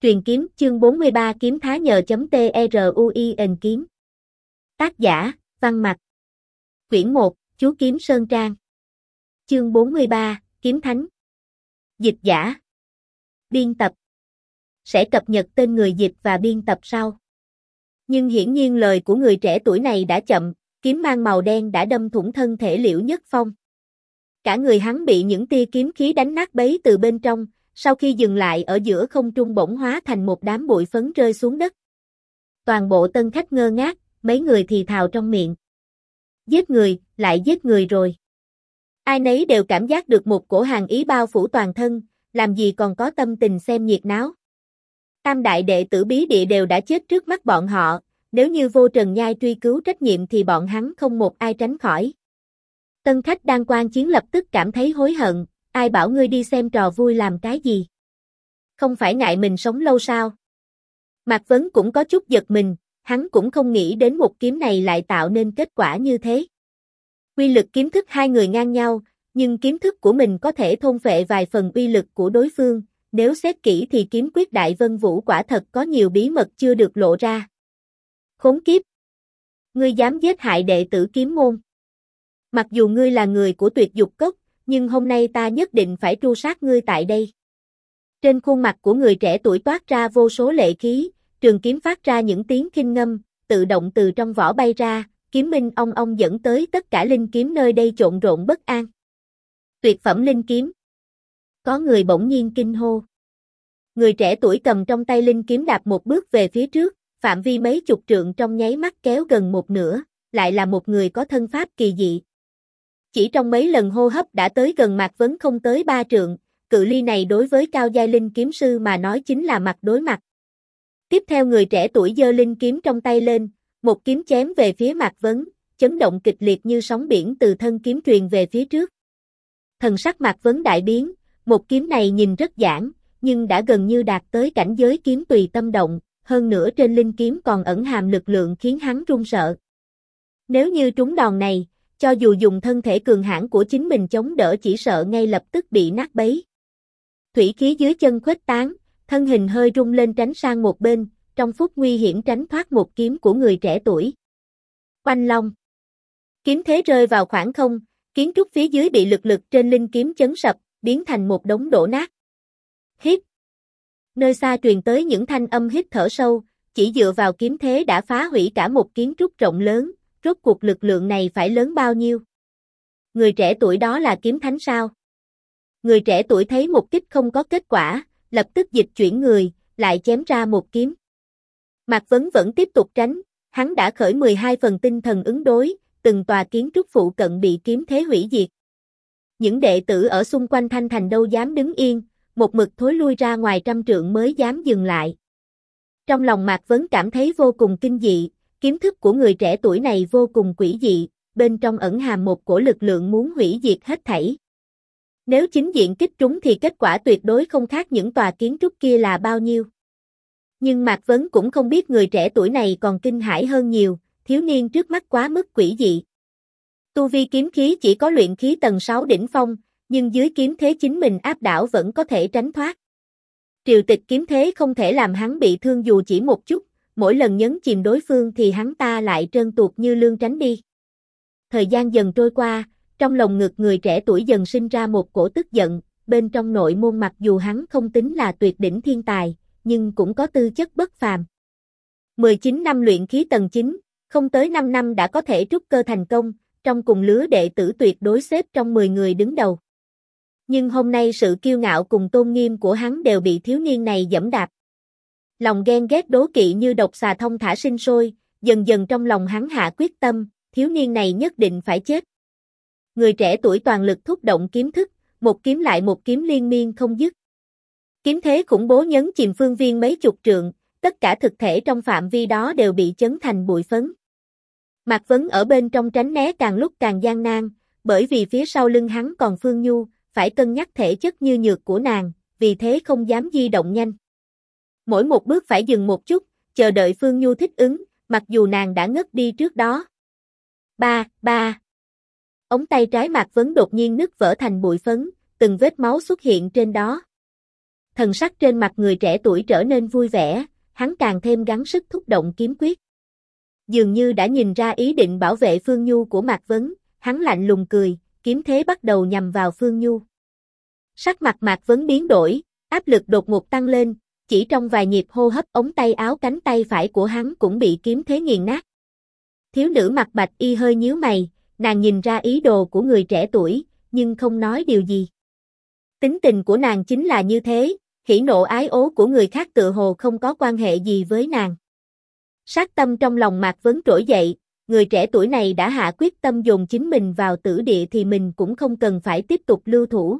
Truyền kiếm chương 43 kiếm thá nhờ.trui kiếm. Tác giả, Văn Mặc. Quyển 1, Chú Kiếm Sơn Trang. Chương 43, Kiếm Thánh. Dịch giả. Biên tập. Sẽ cập nhật tên người dịch và biên tập sau. Nhưng hiển nhiên lời của người trẻ tuổi này đã chậm, kiếm mang màu đen đã đâm thủng thân thể Liễu Nhất Phong. Cả người hắn bị những tia kiếm khí đánh nát bấy từ bên trong, sau khi dừng lại ở giữa không trung bỗng hóa thành một đám bụi phấn rơi xuống đất. Toàn bộ tân khách ngơ ngác, mấy người thì thào trong miệng. Giết người, lại giết người rồi. Ai nấy đều cảm giác được một cổ hàn ý bao phủ toàn thân, làm gì còn có tâm tình xem nhiệt náo. Tam đại đệ tử bí địa đều đã chết trước mắt bọn họ, nếu như Vô Trần Nhai truy cứu trách nhiệm thì bọn hắn không một ai tránh khỏi. Tân khách đang quan chiến lập tức cảm thấy hối hận, ai bảo ngươi đi xem trò vui làm cái gì? Không phải ngại mình sống lâu sao? Mạc Vấn cũng có chút giật mình, hắn cũng không nghĩ đến một kiếm này lại tạo nên kết quả như thế. Uy lực kiếm thức hai người ngang nhau, nhưng kiếm thức của mình có thể thôn phệ vài phần uy lực của đối phương, nếu xét kỹ thì kiếm quyết Đại Vân Vũ quả thật có nhiều bí mật chưa được lộ ra. Khốn kiếp! Ngươi dám giết hại đệ tử kiếm môn. Mặc dù ngươi là người của Tuyệt Dục Cốc, nhưng hôm nay ta nhất định phải tru sát ngươi tại đây. Trên khuôn mặt của người trẻ tuổi toát ra vô số lệ khí, trường kiếm phát ra những tiếng khinh ngâm, tự động từ trong vỏ bay ra, kiếm minh ong ong dẫn tới tất cả linh kiếm nơi đây trộn rộn bất an. Tuyệt phẩm linh kiếm. Có người bỗng nhiên kinh hô. Người trẻ tuổi cầm trong tay linh kiếm đạp một bước về phía trước, phạm vi mấy chục trượng trong nháy mắt kéo gần một nửa, lại là một người có thân pháp kỳ dị. Chỉ trong mấy lần hô hấp đã tới gần Mạc Vấn không tới 3 trượng, cự ly này đối với cao giai linh kiếm sư mà nói chính là mặt đối mặt. Tiếp theo người trẻ tuổi giơ linh kiếm trong tay lên, một kiếm chém về phía Mạc Vấn, chấn động kịch liệt như sóng biển từ thân kiếm truyền về phía trước. Thần sắc Mạc Vấn đại biến, một kiếm này nhìn rất giản, nhưng đã gần như đạt tới cảnh giới kiếm tùy tâm động, hơn nữa trên linh kiếm còn ẩn hàm lực lượng khiến hắn run sợ. Nếu như trúng đòn này, cho dù dùng thân thể cường hãn của chính mình chống đỡ chỉ sợ ngay lập tức bị nát bấy. Thủy khí dưới chân khuếch tán, thân hình hơi rung lên tránh sang một bên, trong phút nguy hiểm tránh thoát một kiếm của người trẻ tuổi. Oanh long. Kiếm thế rơi vào khoảng không, kiến trúc phía dưới bị lực trên linh kiếm chấn sập, biến thành một đống đổ nát. Hít. Nơi xa truyền tới những thanh âm hít thở sâu, chỉ dựa vào kiếm thế đã phá hủy cả một kiến trúc rộng lớn. Rốt cuộc lực lượng này phải lớn bao nhiêu? Người trẻ tuổi đó là kiếm thánh sao? Người trẻ tuổi thấy một kích không có kết quả, lập tức dịch chuyển người, lại chém ra một kiếm. Mạc Vấn vẫn tiếp tục tránh, hắn đã khởi 12 phần tinh thần ứng đối, từng tòa kiến trúc phụ cận bị kiếm thế hủy diệt. Những đệ tử ở xung quanh Thanh Thành đâu dám đứng yên, một mực thối lui ra ngoài trăm trượng mới dám dừng lại. Trong lòng Mạc Vấn cảm thấy vô cùng kinh dị. Kiếm thức của người trẻ tuổi này vô cùng quỷ dị, bên trong ẩn hàm một cổ lực lượng muốn hủy diệt hết thảy. Nếu chính diện kích trúng thì kết quả tuyệt đối không khác những tòa kiến trúc kia là bao nhiêu. Nhưng Mạc Vấn cũng không biết người trẻ tuổi này còn kinh hãi hơn nhiều, thiếu niên trước mắt quá mức quỷ dị. Tu vi kiếm khí chỉ có luyện khí tầng 6 đỉnh phong, nhưng dưới kiếm thế chính mình áp đảo vẫn có thể tránh thoát. Triều tịch kiếm thế không thể làm hắn bị thương dù chỉ một chút. Mỗi lần nhấn chìm đối phương thì hắn ta lại trơn tuột như lương tránh đi. Thời gian dần trôi qua, trong lòng ngực người trẻ tuổi dần sinh ra một cổ tức giận, bên trong nội môn mặc dù hắn không tính là tuyệt đỉnh thiên tài, nhưng cũng có tư chất bất phàm. 19 năm luyện khí tầng 9, không tới 5 năm đã có thể trúc cơ thành công, trong cùng lứa đệ tử tuyệt đối xếp trong 10 người đứng đầu. Nhưng hôm nay sự kiêu ngạo cùng tôn nghiêm của hắn đều bị thiếu niên này giẫm đạp. Lòng ghen ghét đố kỵ như độc xà thông thả sinh sôi, dần dần trong lòng hắn hạ quyết tâm, thiếu niên này nhất định phải chết. Người trẻ tuổi toàn lực thúc động kiếm thức, một kiếm lại một kiếm liên miên không dứt. Kiếm thế khủng bố nhấn chìm phương viên mấy chục trượng, tất cả thực thể trong phạm vi đó đều bị chấn thành bụi phấn. Mạc Vấn ở bên trong tránh né càng lúc càng gian nan, bởi vì phía sau lưng hắn còn Phương Nhu, phải cân nhắc thể chất như nhược của nàng, vì thế không dám di động nhanh. Mỗi một bước phải dừng một chút, chờ đợi Phương Nhu thích ứng, mặc dù nàng đã ngất đi trước đó. Ba. Ống tay trái Mạc Vấn đột nhiên nứt vỡ thành bụi phấn, từng vết máu xuất hiện trên đó. thần sắc trên mặt người trẻ tuổi trở nên vui vẻ, hắn càng thêm gắng sức thúc động kiếm quyết. Dường như đã nhìn ra ý định bảo vệ Phương Nhu của Mạc Vấn, hắn lạnh lùng cười, kiếm thế bắt đầu nhằm vào Phương Nhu. Sắc mặt Mạc Vấn biến đổi, áp lực đột ngột tăng lên, chỉ trong vài nhịp hô hấp ống tay áo cánh tay phải của hắn cũng bị kiếm thế nghiền nát. Thiếu nữ mặc bạch y hơi nhíu mày, nàng nhìn ra ý đồ của người trẻ tuổi, nhưng không nói điều gì. Tính tình của nàng chính là như thế, hỉ nộ ái ố của người khác tựa hồ không có quan hệ gì với nàng. Sát tâm trong lòng Mạc Vấn trỗi dậy, người trẻ tuổi này đã hạ quyết tâm dồn chính mình vào tử địa thì mình cũng không cần phải tiếp tục lưu thủ.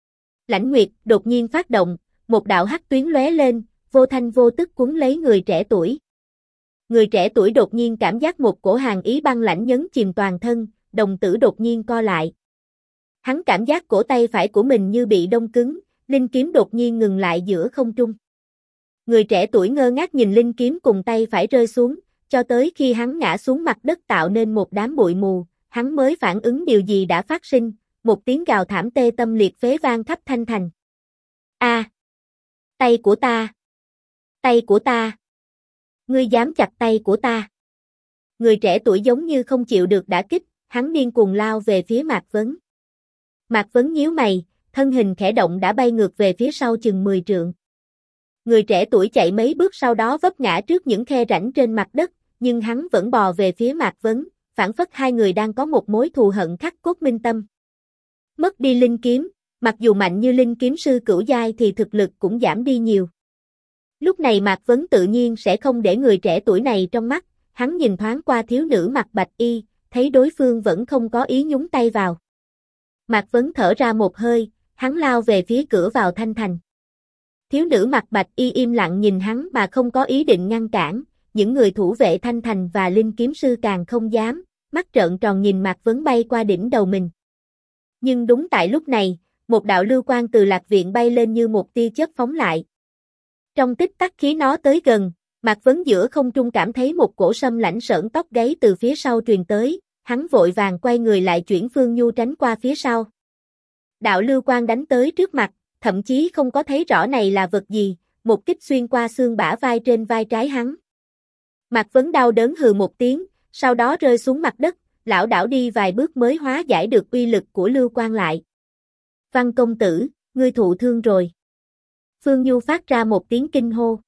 Lãnh Nguyệt đột nhiên phát động, một đạo hắc tuyến lóe lên, vô thanh vô tức cuốn lấy người trẻ tuổi. Người trẻ tuổi đột nhiên cảm giác một cổ hàn ý băng lãnh nhấn chìm toàn thân, đồng tử đột nhiên co lại. Hắn cảm giác cổ tay phải của mình như bị đông cứng, linh kiếm đột nhiên ngừng lại giữa không trung. Người trẻ tuổi ngơ ngác nhìn linh kiếm cùng tay phải rơi xuống, cho tới khi hắn ngã xuống mặt đất tạo nên một đám bụi mù, hắn mới phản ứng điều gì đã phát sinh, một tiếng gào thảm tê tâm liệt phế vang khắp thanh thành. A! Tay của ta! Tay của ta! Ngươi dám chặt tay của ta! Người trẻ tuổi giống như không chịu được đả kích, hắn điên cuồng lao về phía Mạc Vấn. Mạc Vấn nhíu mày, thân hình khẽ động đã bay ngược về phía sau chừng 10 trượng. Người trẻ tuổi chạy mấy bước sau đó vấp ngã trước những khe rãnh trên mặt đất, nhưng hắn vẫn bò về phía Mạc Vấn, phảng phất hai người đang có một mối thù hận khắc cốt minh tâm. Mất đi linh kiếm, mặc dù mạnh như linh kiếm sư cửu giai thì thực lực cũng giảm đi nhiều. Lúc này Mạc Vấn tự nhiên sẽ không để người trẻ tuổi này trong mắt, hắn nhìn thoáng qua thiếu nữ mặc bạch y, thấy đối phương vẫn không có ý nhúng tay vào. Mạc Vấn thở ra một hơi, hắn lao về phía cửa vào thanh thành. Thiếu nữ mặc bạch y im lặng nhìn hắn mà không có ý định ngăn cản, những người thủ vệ thanh thành và linh kiếm sư càng không dám, mắt trợn tròn nhìn Mạc Vấn bay qua đỉnh đầu mình. Nhưng đúng tại lúc này, một đạo lưu quang từ lạc viện bay lên như một tia chớp phóng lại. Trong tích tắc khi nó tới gần, Mạc Vấn giữa không trung cảm thấy một cổ sâm lãnh sởn tóc gáy từ phía sau truyền tới, hắn vội vàng quay người lại chuyển Phương Nhu tránh qua phía sau. Đạo lưu quang đánh tới trước mặt, thậm chí không có thấy rõ này là vật gì, một kích xuyên qua xương bả vai trên vai trái hắn. Mạc Vấn đau đớn hừ một tiếng, sau đó rơi xuống mặt đất, lảo đảo đi vài bước mới hóa giải được uy lực của lưu quang lại. Văn công tử, ngươi thụ thương rồi. Phương Nhu phát ra một tiếng kinh hô.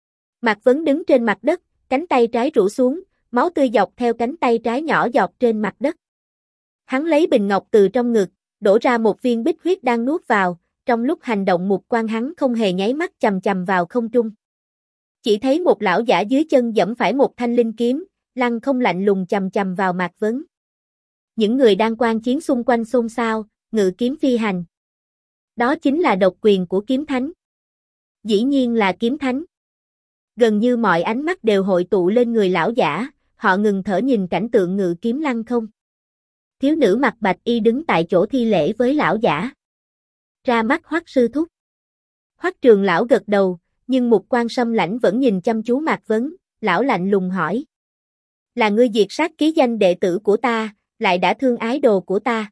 Mạc Vấn đứng trên mặt đất, cánh tay trái rũ xuống, máu tươi dọc theo cánh tay trái nhỏ giọt trên mặt đất. Hắn lấy bình ngọc từ trong ngực, đổ ra một viên bích huyết đang nuốt vào, trong lúc hành động mục quan hắn không hề nháy mắt chầm chầm vào không trung. Chỉ thấy một lão giả dưới chân giẫm phải một thanh linh kiếm, lăng không lạnh lùng chầm chầm vào Mạc Vấn. Những người đang quan chiến xung quanh xôn xao, ngự kiếm phi hành. Đó chính là độc quyền của kiếm thánh. Dĩ nhiên là kiếm thánh. Gần như mọi ánh mắt đều hội tụ lên người lão giả, họ ngừng thở nhìn cảnh tượng ngự kiếm lăng không. Thiếu nữ mặc bạch y đứng tại chỗ thi lễ với lão giả. Ra mắt Hoắc sư thúc. Hoắc Trường lão gật đầu, nhưng mục quan sâm lãnh vẫn nhìn chăm chú Mạc Vấn, lão lạnh lùng hỏi. Là ngươi diệt sát ký danh đệ tử của ta, lại đã thương ái đồ của ta.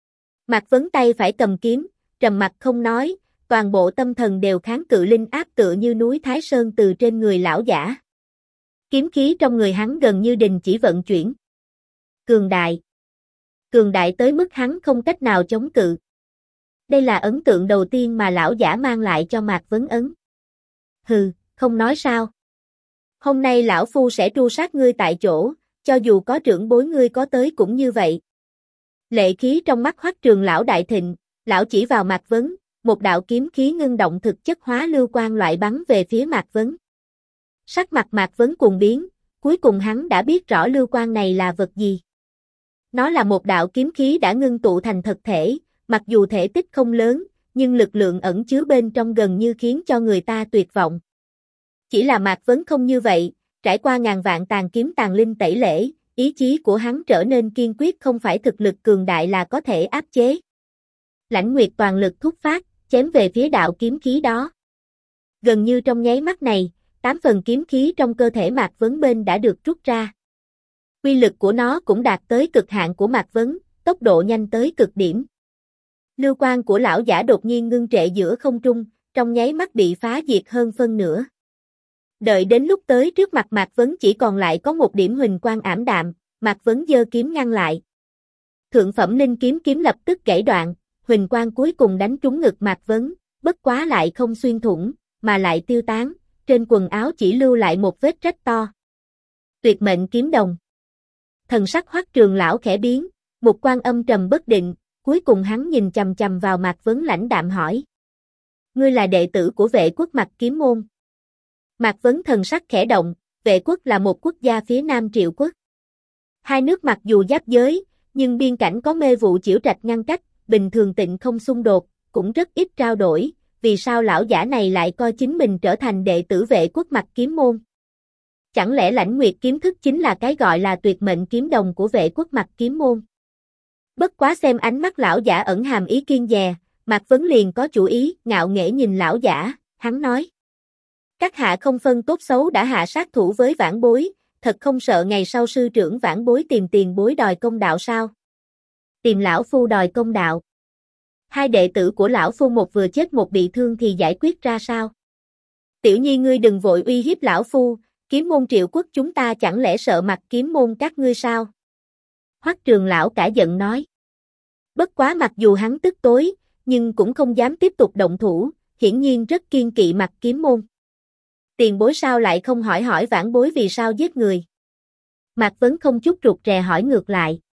Mạc Vấn tay phải cầm kiếm, trầm mặt không nói, toàn bộ tâm thần đều kháng cự linh áp tựa như núi Thái Sơn từ trên người lão giả. Kiếm khí trong người hắn gần như đình chỉ vận chuyển. Cường đại. Cường đại tới mức hắn không cách nào chống cự. Đây là ấn tượng đầu tiên mà lão giả mang lại cho Mạc Vấn ấn. Hừ, không nói sao. Hôm nay lão phu sẽ tru sát ngươi tại chỗ, cho dù có trưởng bối ngươi có tới cũng như vậy. Lệ khí trong mắt Hoắc Trường lão đại thịnh, lão chỉ vào Mạc Vấn, một đạo kiếm khí ngưng động thực chất hóa lưu quang loại bắn về phía Mạc Vấn. Sắc mặt Mạc Vấn cuồng biến, cuối cùng hắn đã biết rõ lưu quang này là vật gì. Nó là một đạo kiếm khí đã ngưng tụ thành thực thể, mặc dù thể tích không lớn, nhưng lực lượng ẩn chứa bên trong gần như khiến cho người ta tuyệt vọng. Chỉ là Mạc Vấn không như vậy, trải qua ngàn vạn tàn kiếm tàn linh tẩy lễ, ý chí của hắn trở nên kiên quyết, không phải thực lực cường đại là có thể áp chế. Lãnh Nguyệt toàn lực thúc phát, chém về phía đạo kiếm khí đó. Gần như trong nháy mắt này, 8 phần kiếm khí trong cơ thể Mạc Vấn bên đã được rút ra. Uy lực của nó cũng đạt tới cực hạn của Mạc Vấn, tốc độ nhanh tới cực điểm. Lưu quang của lão giả đột nhiên ngưng trệ giữa không trung, trong nháy mắt bị phá diệt hơn phân nửa. Đợi đến lúc tới trước mặt Mạc Vấn chỉ còn lại có một điểm huỳnh quang ảm đạm, Mạc Vấn giơ kiếm ngăn lại. Thượng phẩm linh kiếm lập tức gãy đoạn, huỳnh quang cuối cùng đánh trúng ngực Mạc Vấn, bất quá lại không xuyên thủng, mà lại tiêu tán, trên quần áo chỉ lưu lại một vết rách to. Tuyệt mệnh kiếm đồng. Thần sắc Hoắc Trường lão khẽ biến, một quan âm trầm bất định, cuối cùng hắn nhìn chằm chằm vào Mạc Vấn lãnh đạm hỏi. Ngươi là đệ tử của Vệ Quốc Mạc Kiếm môn. Mạc Vấn thần sắc khẽ động, Vệ Quốc là một quốc gia phía Nam Triệu Quốc. Hai nước mặc dù giáp giới, nhưng biên cảnh có mê vụ chiểu trạch ngăn cách, bình thường tịnh không xung đột, cũng rất ít trao đổi, vì sao lão giả này lại coi chính mình trở thành đệ tử Vệ Quốc Mạc Kiếm môn? Chẳng lẽ Lãnh Nguyệt kiếm thức chính là cái gọi là tuyệt mệnh kiếm đồng của Vệ Quốc Mạc Kiếm môn? Bất quá xem ánh mắt lão giả ẩn hàm ý kiêng dè, Mạc Vấn liền có chủ ý, ngạo nghễ nhìn lão giả, hắn nói. Các hạ không phân tốt xấu đã hạ sát thủ với vãn bối, thật không sợ ngày sau sư trưởng vãn bối tìm tiền bối đòi công đạo sao? Tìm lão phu đòi công đạo. Hai đệ tử của lão phu một vừa chết một bị thương thì giải quyết ra sao? Tiểu nhi ngươi đừng vội uy hiếp lão phu, kiếm môn Triệu Quốc chúng ta chẳng lẽ sợ Mạc Kiếm môn các ngươi sao? Hoắc Trường lão cả giận nói. Bất quá mặc dù hắn tức tối, nhưng cũng không dám tiếp tục động thủ, hiển nhiên rất kiên kỵ Mạc Kiếm môn. Tiền bối sao lại không hỏi hỏi vãn bối vì sao giết người? Mạc Vấn không chút rụt rè hỏi ngược lại.